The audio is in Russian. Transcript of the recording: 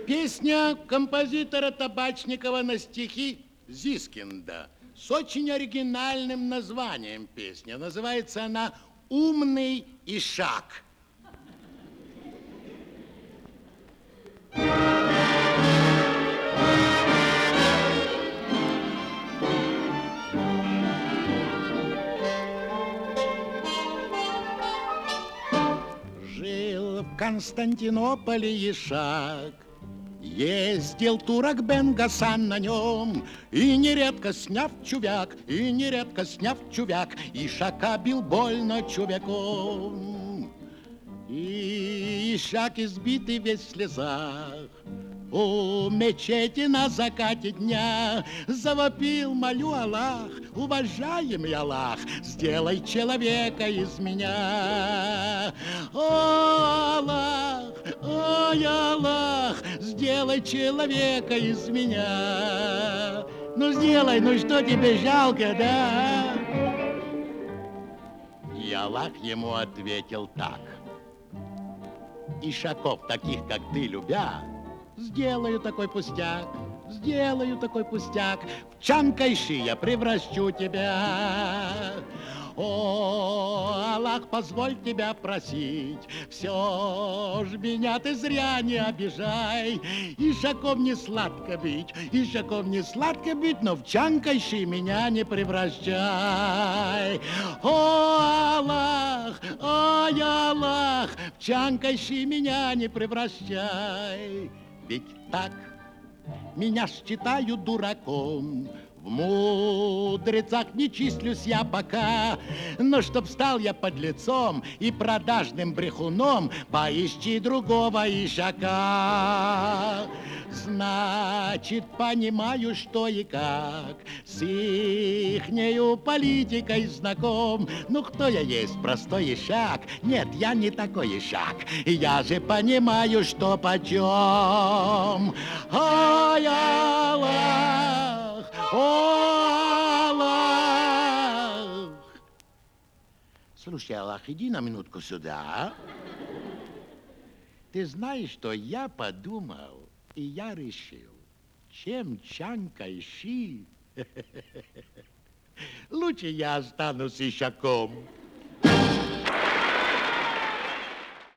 Песня композитора Табачникова на стихи Зискинда с очень оригинальным названием песни. Называется она «Умный ишак». Жил в Константинополе ишак, ездил турок Бен Гасан на нем, и нередко сняв чувяк, ишака бил больно чувяком. И ишак, избитый весь в слезах, у мечети на закате дня завопил: молю, Аллах, уважаемый Аллах, сделай человека из меня. О, Аллах, ой, Аллах, сделай человека из меня. Ну, сделай, ну что тебе жалко, да? И Аллах ему ответил так: ишаков, таких как ты, любя, сделаю такой пустяк, в Чанкайши я превращу тебя. О, Аллах, позволь тебя просить, все ж меня ты зря не обижай. Ишаком не сладко быть, но в Чанкайши меня не превращай. О, Аллах, ой, Аллах, в Чанкайши меня не превращай. Ведь так меня считают дураком, в мудрецах не числюсь я пока, но чтоб стал я подлецом и продажным брехуном, поищи другого ишака. Значит, понимаю, что и как, с ихнею политикой знаком. Ну, кто я есть, простой ишак? Нет, я не такой ишак, я же понимаю, что почем. Ой, Аллах, о, Аллах. Слушай, Аллах, иди на минутку сюда, а? Ты знаешь, что я подумал, и я решил, чем Чан Кайши, лучше я останусь ишаком.